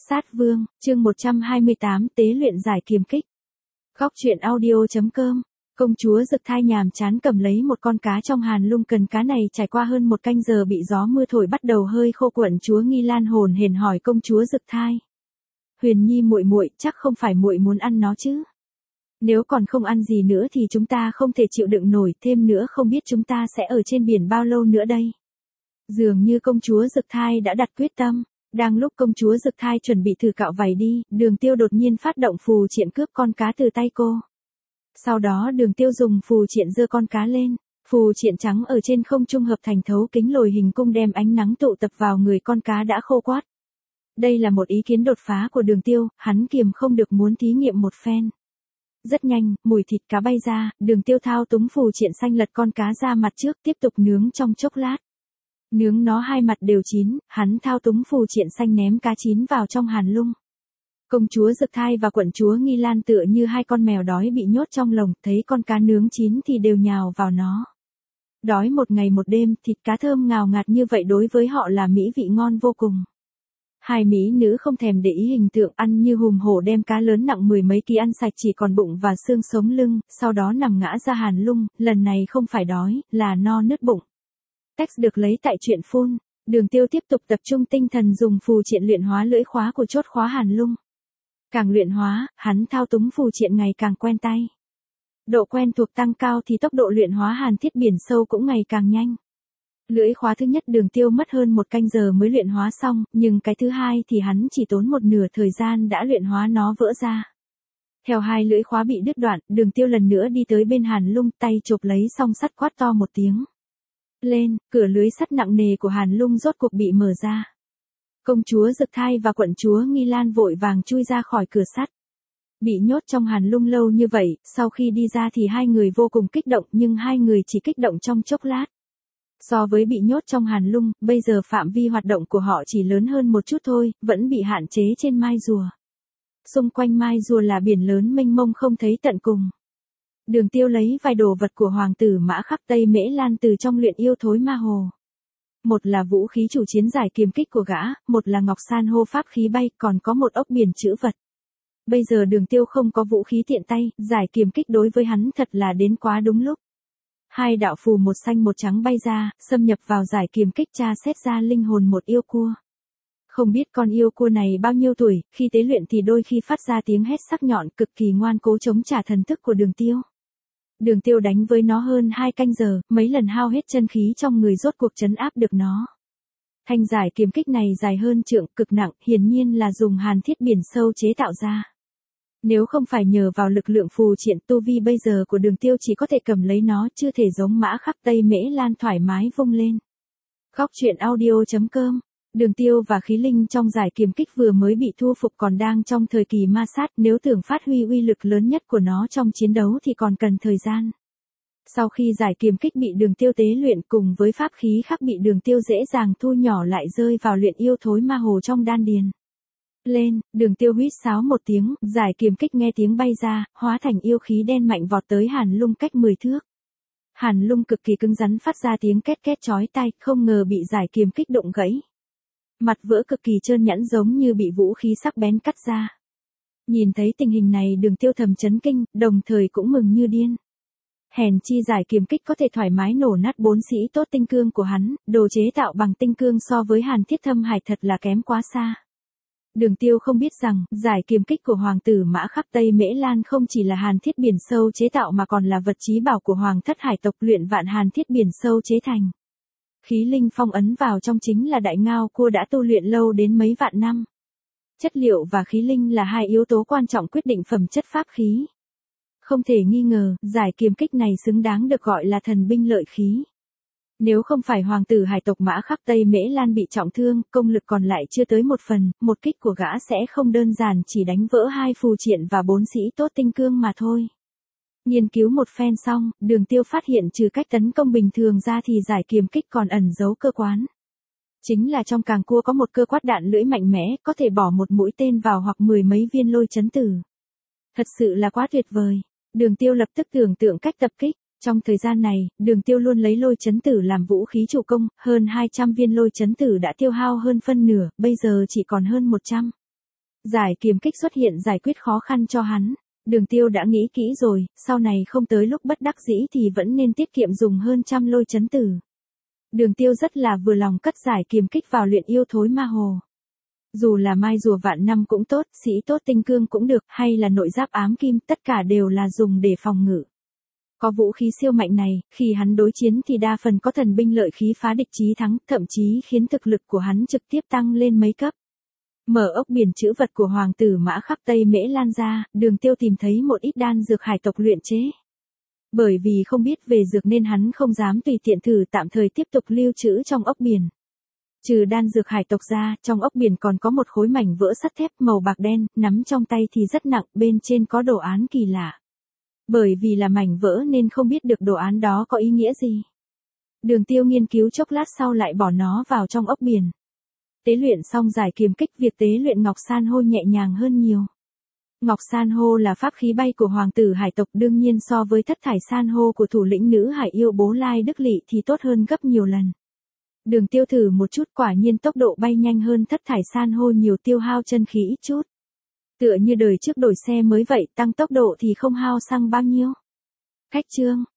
Sát Vương, chương 128 tế luyện giải kiềm kích. Góc truyện audio.com. Công chúa Dực Thai nhàm chán cầm lấy một con cá trong hàn lung, cần cá này trải qua hơn một canh giờ bị gió mưa thổi bắt đầu hơi khô. Quận chúa Nghi Lan hồn hển hỏi công chúa Dực Thai: Huyền Nhi muội muội, chắc không phải muội muốn ăn nó chứ? Nếu còn không ăn gì nữa thì chúng ta không thể chịu đựng nổi, thêm nữa không biết chúng ta sẽ ở trên biển bao lâu nữa đây. Dường như công chúa Dực Thai đã đặt quyết tâm. Đang lúc công chúa Dực Thai chuẩn bị thử cạo vảy đi, Đường Tiêu đột nhiên phát động phù triện cướp con cá từ tay cô. Sau đó Đường Tiêu dùng phù triện giơ con cá lên, phù triện trắng ở trên không trung hợp thành thấu kính lồi hình cung đem ánh nắng tụ tập vào người con cá đã khô quắt. Đây là một ý kiến đột phá của Đường Tiêu, hắn kiềm không được muốn thí nghiệm một phen. Rất nhanh, mùi thịt cá bay ra, Đường Tiêu thao túng phù triện xanh lật con cá ra mặt trước, tiếp tục nướng trong chốc lát. Nướng nó hai mặt đều chín, hắn thao túng phù triện xanh ném cá chín vào trong hàn lung. Công chúa Dực Thai và quận chúa Nghi Lan tựa như hai con mèo đói bị nhốt trong lồng, thấy con cá nướng chín thì đều nhào vào nó. Đói một ngày một đêm, thịt cá thơm ngào ngạt như vậy đối với họ là mỹ vị ngon vô cùng. Hai mỹ nữ không thèm để ý hình tượng, ăn như hùm hổ đem cá lớn nặng mười mấy ký ăn sạch chỉ còn bụng và xương sống lưng, sau đó nằm ngã ra hàn lung, lần này không phải đói, là no nứt bụng. Text được lấy tại truyện phun. Đường Tiêu tiếp tục tập trung tinh thần dùng phù triện luyện hóa lưỡi khóa của chốt khóa hàn lung. Càng luyện hóa, hắn thao túng phù triện ngày càng quen tay. Độ quen thuộc tăng cao thì tốc độ luyện hóa hàn thiết biển sâu cũng ngày càng nhanh. Lưỡi khóa thứ nhất Đường Tiêu mất hơn một canh giờ mới luyện hóa xong, nhưng cái thứ hai thì hắn chỉ tốn một nửa thời gian đã luyện hóa nó vỡ ra. Theo hai lưỡi khóa bị đứt đoạn, Đường Tiêu lần nữa đi tới bên hàn lung, tay chộp lấy song sắt quát to một tiếng. Lên, cửa lưới sắt nặng nề của hàn lung rốt cuộc bị mở ra. Công chúa Dực Thai và quận chúa Nghi Lan vội vàng chui ra khỏi cửa sắt. Bị nhốt trong hàn lung lâu như vậy, sau khi đi ra thì hai người vô cùng kích động, nhưng hai người chỉ kích động trong chốc lát. So với bị nhốt trong hàn lung, bây giờ phạm vi hoạt động của họ chỉ lớn hơn một chút thôi, vẫn bị hạn chế trên mai rùa. Xung quanh mai rùa là biển lớn mênh mông không thấy tận cùng. Đường Tiêu lấy vài đồ vật của hoàng tử Mã Khắc Tây Mễ Lan từ trong luyện yêu thối ma hồ. Một là vũ khí chủ chiến giải kiềm kích của gã, một là ngọc san hô pháp khí bay, còn có một ốc biển chữ vật. Bây giờ Đường Tiêu không có vũ khí tiện tay, giải kiềm kích đối với hắn thật là đến quá đúng lúc. Hai đạo phù một xanh một trắng bay ra, xâm nhập vào giải kiềm kích tra xét ra linh hồn một yêu cua. Không biết con yêu cua này bao nhiêu tuổi, khi tế luyện thì đôi khi phát ra tiếng hét sắc nhọn, cực kỳ ngoan cố chống trả thần thức của Đường Tiêu. Đường Tiêu đánh với nó hơn 2 canh giờ, mấy lần hao hết chân khí trong người rốt cuộc trấn áp được nó. Thanh giải kiềm kích này dài hơn trượng, cực nặng, hiển nhiên là dùng hàn thiết biển sâu chế tạo ra. Nếu không phải nhờ vào lực lượng phù triện, tu vi bây giờ của Đường Tiêu chỉ có thể cầm lấy nó, chưa thể giống Mã Khắc Tây Mễ Lan thoải mái vung lên. Góc truyện audio.com. Đường Tiêu và khí linh trong giải kiềm kích vừa mới bị thu phục còn đang trong thời kỳ ma sát, nếu tưởng phát huy uy lực lớn nhất của nó trong chiến đấu thì còn cần thời gian. Sau khi giải kiềm kích bị Đường Tiêu tế luyện cùng với pháp khí khác bị Đường Tiêu dễ dàng thu nhỏ lại rơi vào luyện yêu thối ma hồ trong đan điền. Lên, Đường Tiêu huýt sáo một tiếng, giải kiềm kích nghe tiếng bay ra, hóa thành yêu khí đen mạnh vọt tới hàn lung cách 10 thước. Hàn lung cực kỳ cứng rắn phát ra tiếng két két chói tai, không ngờ bị giải kiềm kích đụng gãy. Mặt vỡ cực kỳ trơn nhẵn giống như bị vũ khí sắc bén cắt ra. Nhìn thấy tình hình này Đường Tiêu thầm chấn kinh, đồng thời cũng mừng như điên. Hèn chi giải kiềm kích có thể thoải mái nổ nát 4 sĩ tốt tinh cương của hắn, đồ chế tạo bằng tinh cương so với hàn thiết thâm hải thật là kém quá xa. Đường Tiêu không biết rằng, giải kiềm kích của hoàng tử Mã Khắc Tây Mễ Lan không chỉ là hàn thiết biển sâu chế tạo mà còn là vật chí bảo của hoàng thất hải tộc luyện vạn hàn thiết biển sâu chế thành. Khí linh phong ấn vào trong chính là đại ngao cua đã tu luyện lâu đến mấy vạn năm. Chất liệu và khí linh là hai yếu tố quan trọng quyết định phẩm chất pháp khí. Không thể nghi ngờ, giải kiềm kích này xứng đáng được gọi là thần binh lợi khí. Nếu không phải hoàng tử hải tộc Mã Khắc Tây Mễ Lan bị trọng thương, công lực còn lại chưa tới một phần, một kích của gã sẽ không đơn giản chỉ đánh vỡ 2 phù triện và 4 sĩ tốt tinh cương mà thôi. Nghiên cứu một phen xong, Đường Tiêu phát hiện trừ cách tấn công bình thường ra thì giải kiềm kích còn ẩn giấu cơ quan. Chính là trong càng cua có một cơ quát đạn lưỡi mạnh mẽ, có thể bỏ một mũi tên vào hoặc 10 mấy viên lôi chấn tử. Thật sự là quá tuyệt vời. Đường Tiêu lập tức tưởng tượng cách tập kích. Trong thời gian này, Đường Tiêu luôn lấy lôi chấn tử làm vũ khí chủ công, hơn 200 viên lôi chấn tử đã tiêu hao hơn phân nửa, bây giờ chỉ còn hơn 100. Giải kiếm kích xuất hiện giải quyết khó khăn cho hắn. Đường Tiêu đã nghĩ kỹ rồi, sau này không tới lúc bất đắc dĩ thì vẫn nên tiết kiệm dùng hơn trăm lôi chấn tử. Đường Tiêu rất là vừa lòng cất giải kiếm kích vào luyện yêu thối ma hồ. Dù là mai rùa vạn năm cũng tốt, sĩ tốt tinh cương cũng được, hay là nội giáp ám kim, tất cả đều là dùng để phòng ngự. Có vũ khí siêu mạnh này, khi hắn đối chiến thì đa phần có thần binh lợi khí phá địch chí thắng, thậm chí khiến thực lực của hắn trực tiếp tăng lên mấy cấp. Mở ốc biển trữ vật của hoàng tử Mã khắp Tây Mễ Lan ra, Đường Tiêu tìm thấy một ít đan dược hải tộc luyện chế. Bởi vì không biết về dược nên hắn không dám tùy tiện thử, tạm thời tiếp tục lưu trữ trong ốc biển. Trừ đan dược hải tộc ra, trong ốc biển còn có một khối mảnh vỡ sắt thép màu bạc đen, nắm trong tay thì rất nặng, bên trên có đồ án kỳ lạ. Bởi vì là mảnh vỡ nên không biết được đồ án đó có ý nghĩa gì. Đường Tiêu nghiên cứu chốc lát sau lại bỏ nó vào trong ốc biển. Tế luyện xong giải kiếm kích, việc tế luyện ngọc san hô nhẹ nhàng hơn nhiều. Ngọc san hô là pháp khí bay của hoàng tử hải tộc, đương nhiên so với thất thải san hô của thủ lĩnh nữ hải yêu Bố Lai Đức Lị thì tốt hơn gấp nhiều lần. Đường Tiêu thử một chút, quả nhiên tốc độ bay nhanh hơn thất thải san hô nhiều, tiêu hao chân khí ít chút. Tựa như đời trước đổi xe mới vậy, tăng tốc độ thì không hao xăng bao nhiêu. Khách chương